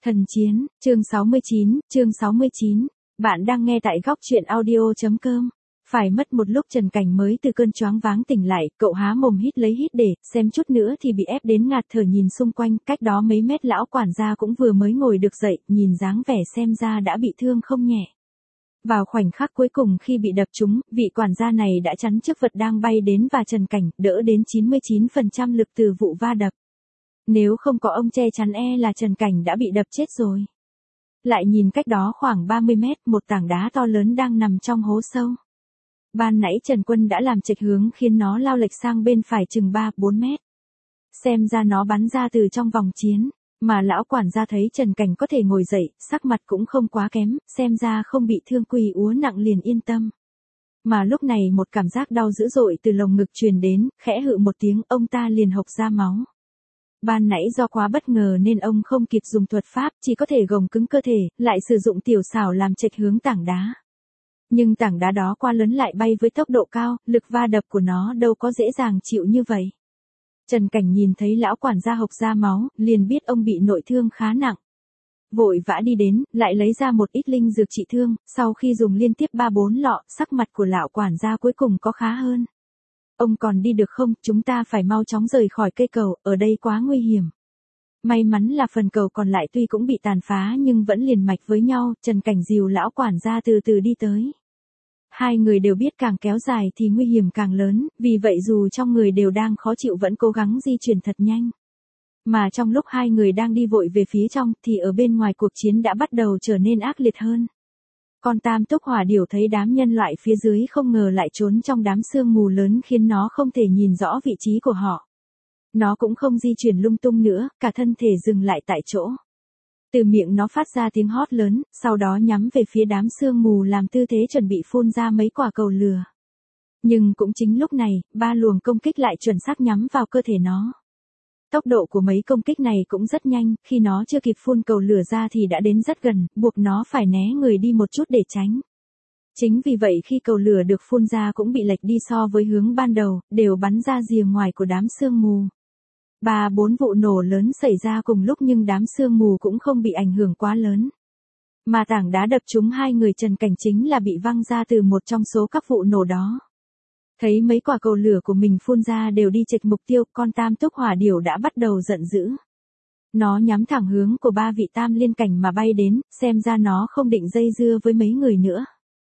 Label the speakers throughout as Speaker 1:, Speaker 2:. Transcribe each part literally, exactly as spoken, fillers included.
Speaker 1: Thần chiến, chương sáu mươi chín, chương sáu mươi chín. Bạn đang nghe tại góc truyện audio.com. Phải mất một lúc Trần Cảnh mới từ cơn choáng váng tỉnh lại, cậu há mồm hít lấy hít để, xem chút nữa thì bị ép đến ngạt thở nhìn xung quanh, cách đó mấy mét lão quản gia cũng vừa mới ngồi được dậy, nhìn dáng vẻ xem ra đã bị thương không nhẹ. Vào khoảnh khắc cuối cùng khi bị đập trúng, vị quản gia này đã chắn chiếc vật đang bay đến và Trần Cảnh đỡ đến chín mươi chín phần trăm lực từ vụ va đập. Nếu không có ông che chắn e là Trần Cảnh đã bị đập chết rồi. Lại nhìn cách đó khoảng ba mươi mét, một tảng đá to lớn đang nằm trong hố sâu. Ban nãy Trần Quân đã làm chệch hướng khiến nó lao lệch sang bên phải chừng ba bốn mét. Xem ra nó bắn ra từ trong vòng chiến, mà lão quản gia thấy Trần Cảnh có thể ngồi dậy, sắc mặt cũng không quá kém, xem ra không bị thương quỳ úa nặng liền yên tâm. Mà lúc này một cảm giác đau dữ dội từ lồng ngực truyền đến, khẽ hự một tiếng, ông ta liền hộc ra máu. Ban nãy do quá bất ngờ nên ông không kịp dùng thuật pháp, chỉ có thể gồng cứng cơ thể, lại sử dụng tiểu xảo làm chệch hướng tảng đá. Nhưng tảng đá đó quá lớn lại bay với tốc độ cao, lực va đập của nó đâu có dễ dàng chịu như vậy. Trần Cảnh nhìn thấy lão quản gia hộc ra máu, liền biết ông bị nội thương khá nặng. Vội vã đi đến, lại lấy ra một ít linh dược trị thương, sau khi dùng liên tiếp ba bốn lọ, sắc mặt của lão quản gia cuối cùng có khá hơn. Ông còn đi được không, chúng ta phải mau chóng rời khỏi cây cầu, ở đây quá nguy hiểm. May mắn là phần cầu còn lại tuy cũng bị tàn phá nhưng vẫn liền mạch với nhau, Trần Cảnh dìu lão quản gia từ từ đi tới. Hai người đều biết càng kéo dài thì nguy hiểm càng lớn, vì vậy dù trong người đều đang khó chịu vẫn cố gắng di chuyển thật nhanh. Mà trong lúc hai người đang đi vội về phía trong thì ở bên ngoài cuộc chiến đã bắt đầu trở nên ác liệt hơn. Con tam túc hỏa điểu thấy đám nhân loại phía dưới không ngờ lại trốn trong đám sương mù lớn khiến nó không thể nhìn rõ vị trí của họ. Nó cũng không di chuyển lung tung nữa, cả thân thể dừng lại tại chỗ. Từ miệng nó phát ra tiếng hót lớn, sau đó nhắm về phía đám sương mù làm tư thế chuẩn bị phun ra mấy quả cầu lửa. Nhưng cũng chính lúc này, ba luồng công kích lại chuẩn xác nhắm vào cơ thể nó. Tốc độ của mấy công kích này cũng rất nhanh, khi nó chưa kịp phun cầu lửa ra thì đã đến rất gần, buộc nó phải né người đi một chút để tránh. Chính vì vậy khi cầu lửa được phun ra cũng bị lệch đi so với hướng ban đầu, đều bắn ra rìa ngoài của đám sương mù. Ba bốn vụ nổ lớn xảy ra cùng lúc nhưng đám sương mù cũng không bị ảnh hưởng quá lớn. Mà tảng đá đập trúng hai người Trần Cảnh chính là bị văng ra từ một trong số các vụ nổ đó. Thấy mấy quả cầu lửa của mình phun ra đều đi chệch mục tiêu, con tam túc hỏa điểu đã bắt đầu giận dữ. Nó nhắm thẳng hướng của ba vị tam liên cảnh mà bay đến, xem ra nó không định dây dưa với mấy người nữa.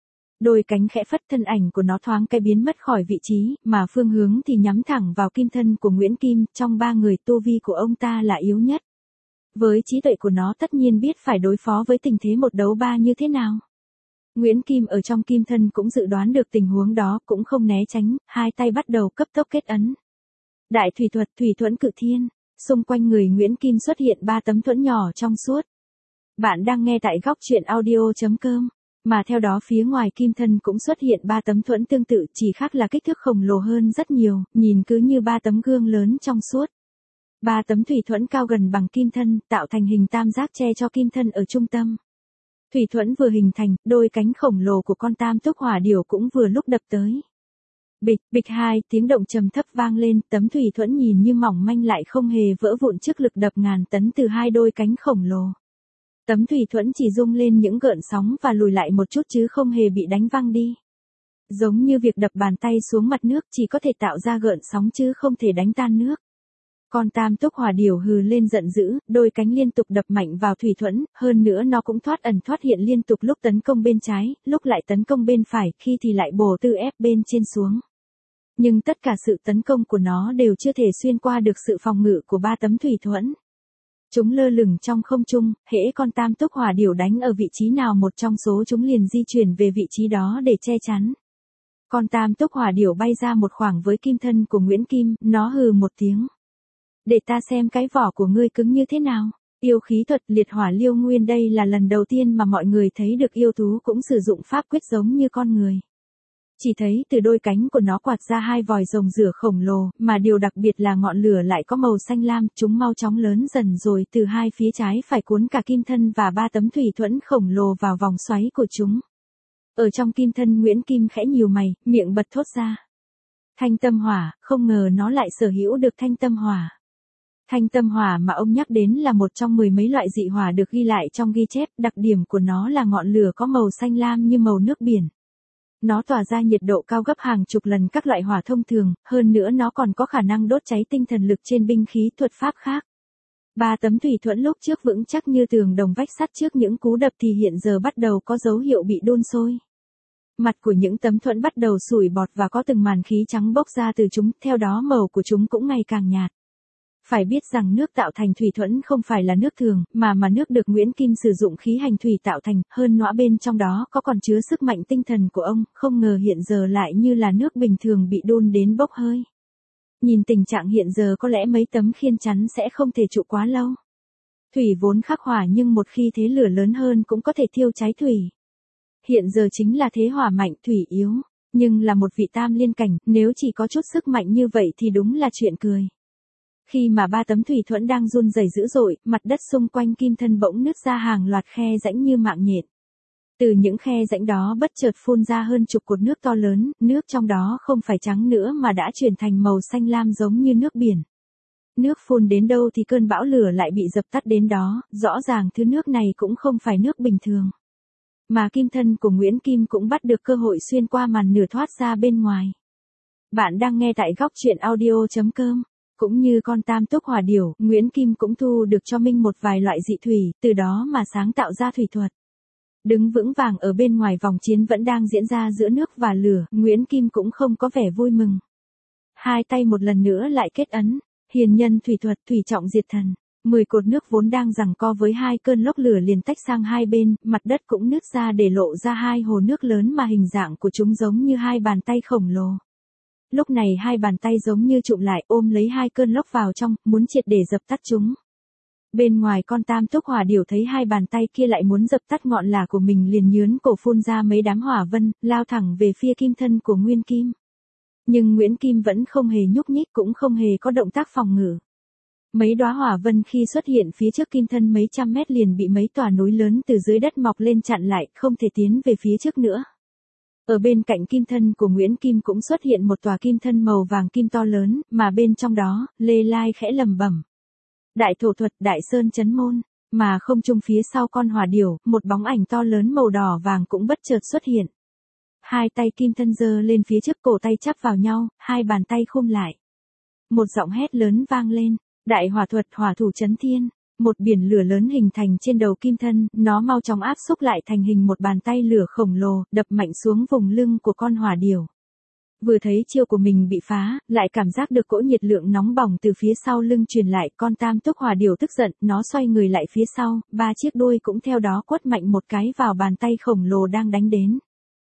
Speaker 1: Đôi cánh khẽ phất, thân ảnh của nó thoáng cái biến mất khỏi vị trí, mà phương hướng thì nhắm thẳng vào kim thân của Nguyễn Kim, trong ba người tu vi của ông ta là yếu nhất. Với trí tuệ của nó tất nhiên biết phải đối phó với tình thế một đấu ba như thế nào. Nguyễn Kim ở trong kim thân cũng dự đoán được tình huống đó, cũng không né tránh, hai tay bắt đầu cấp tốc kết ấn. Đại thủy thuật, thủy thuẫn cự thiên, xung quanh người Nguyễn Kim xuất hiện ba tấm thuẫn nhỏ trong suốt. Bạn đang nghe tại góc truyện audio.com, mà theo đó phía ngoài kim thân cũng xuất hiện ba tấm thuẫn tương tự, chỉ khác là kích thước khổng lồ hơn rất nhiều, nhìn cứ như ba tấm gương lớn trong suốt. Ba tấm thủy thuẫn cao gần bằng kim thân, tạo thành hình tam giác che cho kim thân ở trung tâm. Thủy thuẫn vừa hình thành, đôi cánh khổng lồ của con tam túc hỏa điểu cũng vừa lúc đập tới. Bịch, bịch hai, tiếng động trầm thấp vang lên, tấm thủy thuẫn nhìn như mỏng manh lại không hề vỡ vụn trước lực đập ngàn tấn từ hai đôi cánh khổng lồ. Tấm thủy thuẫn chỉ rung lên những gợn sóng và lùi lại một chút chứ không hề bị đánh văng đi. Giống như việc đập bàn tay xuống mặt nước chỉ có thể tạo ra gợn sóng chứ không thể đánh tan nước. Con tam túc hỏa điểu hừ lên giận dữ, đôi cánh liên tục đập mạnh vào thủy thuẫn, hơn nữa nó cũng thoát ẩn thoát hiện liên tục, lúc tấn công bên trái, lúc lại tấn công bên phải, khi thì lại bổ tư ép bên trên xuống. Nhưng tất cả sự tấn công của nó đều chưa thể xuyên qua được sự phòng ngự của ba tấm thủy thuẫn. Chúng lơ lửng trong không trung, hễ con tam túc hỏa điểu đánh ở vị trí nào một trong số chúng liền di chuyển về vị trí đó để che chắn. Con tam túc hỏa điểu bay ra một khoảng với kim thân của Nguyễn Kim, nó hừ một tiếng. Để ta xem cái vỏ của ngươi cứng như thế nào. Yêu khí thuật liệt hỏa liêu nguyên, đây là lần đầu tiên mà mọi người thấy được yêu thú cũng sử dụng pháp quyết giống như con người. Chỉ thấy từ đôi cánh của nó quạt ra hai vòi rồng rửa khổng lồ, mà điều đặc biệt là ngọn lửa lại có màu xanh lam, chúng mau chóng lớn dần rồi từ hai phía trái phải cuốn cả kim thân và ba tấm thủy thuẫn khổng lồ vào vòng xoáy của chúng. Ở trong kim thân Nguyễn Kim khẽ nhíu mày, miệng bật thốt ra. Thanh tâm hỏa, không ngờ nó lại sở hữu được thanh tâm hỏa. Thanh tâm hỏa mà ông nhắc đến là một trong mười mấy loại dị hỏa được ghi lại trong ghi chép, đặc điểm của nó là ngọn lửa có màu xanh lam như màu nước biển. Nó tỏa ra nhiệt độ cao gấp hàng chục lần các loại hỏa thông thường, hơn nữa nó còn có khả năng đốt cháy tinh thần lực trên binh khí thuật pháp khác. Ba tấm thủy thuẫn lúc trước vững chắc như tường đồng vách sắt trước những cú đập thì hiện giờ bắt đầu có dấu hiệu bị đun sôi. Mặt của những tấm thuẫn bắt đầu sủi bọt và có từng màn khí trắng bốc ra từ chúng, theo đó màu của chúng cũng ngày càng nhạt. Phải biết rằng nước tạo thành thủy thuẫn không phải là nước thường, mà mà nước được Nguyễn Kim sử dụng khí hành thủy tạo thành, hơn nữa bên trong đó có còn chứa sức mạnh tinh thần của ông, không ngờ hiện giờ lại như là nước bình thường bị đun đến bốc hơi. Nhìn tình trạng hiện giờ có lẽ mấy tấm khiên chắn sẽ không thể trụ quá lâu. Thủy vốn khắc hỏa nhưng một khi thế lửa lớn hơn cũng có thể thiêu cháy thủy. Hiện giờ chính là thế hỏa mạnh thủy yếu, nhưng là một vị tam liên cảnh, nếu chỉ có chút sức mạnh như vậy thì đúng là chuyện cười. Khi mà ba tấm thủy thuẫn đang run rẩy dữ dội, mặt đất xung quanh kim thân bỗng nứt ra hàng loạt khe rãnh như mạng nhện. Từ những khe rãnh đó bất chợt phun ra hơn chục cột nước to lớn, nước trong đó không phải trắng nữa mà đã chuyển thành màu xanh lam giống như nước biển. Nước phun đến đâu thì cơn bão lửa lại bị dập tắt đến đó, rõ ràng thứ nước này cũng không phải nước bình thường. Mà kim thân của Nguyễn Kim cũng bắt được cơ hội xuyên qua màn nửa thoát ra bên ngoài. Bạn đang nghe tại góc truyện audio chấm com. Cũng như con tam túc hỏa điểu, Nguyễn Kim cũng thu được cho mình một vài loại dị thủy, từ đó mà sáng tạo ra thủy thuật. Đứng vững vàng ở bên ngoài vòng chiến vẫn đang diễn ra giữa nước và lửa, Nguyễn Kim cũng không có vẻ vui mừng. Hai tay một lần nữa lại kết ấn, hiền nhân thủy thuật, thủy trọng diệt thần. Mười cột nước vốn đang giằng co với hai cơn lốc lửa liền tách sang hai bên, mặt đất cũng nứt ra để lộ ra hai hồ nước lớn mà hình dạng của chúng giống như hai bàn tay khổng lồ. Lúc này hai bàn tay giống như trụm lại ôm lấy hai cơn lốc vào trong, muốn triệt để dập tắt chúng. Bên ngoài con tam túc hỏa điểu thấy hai bàn tay kia lại muốn dập tắt ngọn lửa của mình liền nhướn cổ phun ra mấy đám hỏa vân, lao thẳng về phía kim thân của Nguyên Kim. Nhưng Nguyễn Kim vẫn không hề nhúc nhích cũng không hề có động tác phòng ngự. Mấy đóa hỏa vân khi xuất hiện phía trước kim thân mấy trăm mét liền bị mấy tòa núi lớn từ dưới đất mọc lên chặn lại, không thể tiến về phía trước nữa. Ở bên cạnh kim thân của Nguyễn Kim cũng xuất hiện một tòa kim thân màu vàng kim to lớn, mà bên trong đó, Lê Lai khẽ lẩm bẩm. Đại thổ thuật, đại sơn chấn môn, mà không trung phía sau con hỏa điểu, một bóng ảnh to lớn màu đỏ vàng cũng bất chợt xuất hiện. Hai tay kim thân giơ lên phía trước cổ tay chắp vào nhau, hai bàn tay khum lại. Một giọng hét lớn vang lên, đại hỏa thuật hỏa thủ chấn thiên. Một biển lửa lớn hình thành trên đầu kim thân, nó mau chóng áp xúc lại thành hình một bàn tay lửa khổng lồ, đập mạnh xuống vùng lưng của con hỏa điểu. Vừa thấy chiêu của mình bị phá, lại cảm giác được cỗ nhiệt lượng nóng bỏng từ phía sau lưng truyền lại, con tam túc hỏa điểu tức giận, nó xoay người lại phía sau, ba chiếc đuôi cũng theo đó quất mạnh một cái vào bàn tay khổng lồ đang đánh đến.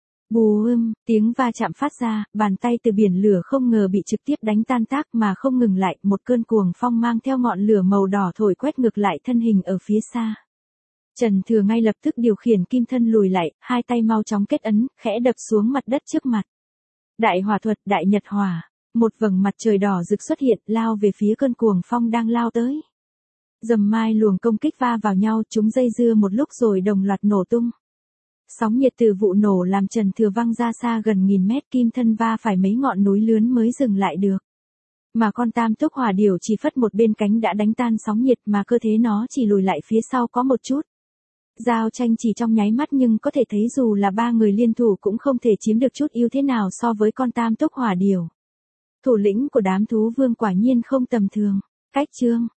Speaker 1: Bù ưm, tiếng va chạm phát ra, bàn tay từ biển lửa không ngờ bị trực tiếp đánh tan tác mà không ngừng lại, một cơn cuồng phong mang theo ngọn lửa màu đỏ thổi quét ngược lại thân hình ở phía xa. Trần Thừa ngay lập tức điều khiển kim thân lùi lại, hai tay mau chóng kết ấn, khẽ đập xuống mặt đất trước mặt. Đại hỏa thuật, đại nhật hỏa, một vầng mặt trời đỏ rực xuất hiện, lao về phía cơn cuồng phong đang lao tới. Dầm mai luồng công kích va vào nhau, chúng dây dưa một lúc rồi đồng loạt nổ tung. Sóng nhiệt từ vụ nổ làm Trần Thừa văng ra xa gần nghìn mét, kim thân va phải mấy ngọn núi lớn mới dừng lại được. Mà con tam túc hỏa điểu chỉ phất một bên cánh đã đánh tan sóng nhiệt mà cơ thể nó chỉ lùi lại phía sau có một chút. Giao tranh chỉ trong nháy mắt nhưng có thể thấy dù là ba người liên thủ cũng không thể chiếm được chút ưu thế nào so với con tam túc hỏa điểu. Thủ lĩnh của đám thú vương quả nhiên không tầm thường. Cách chương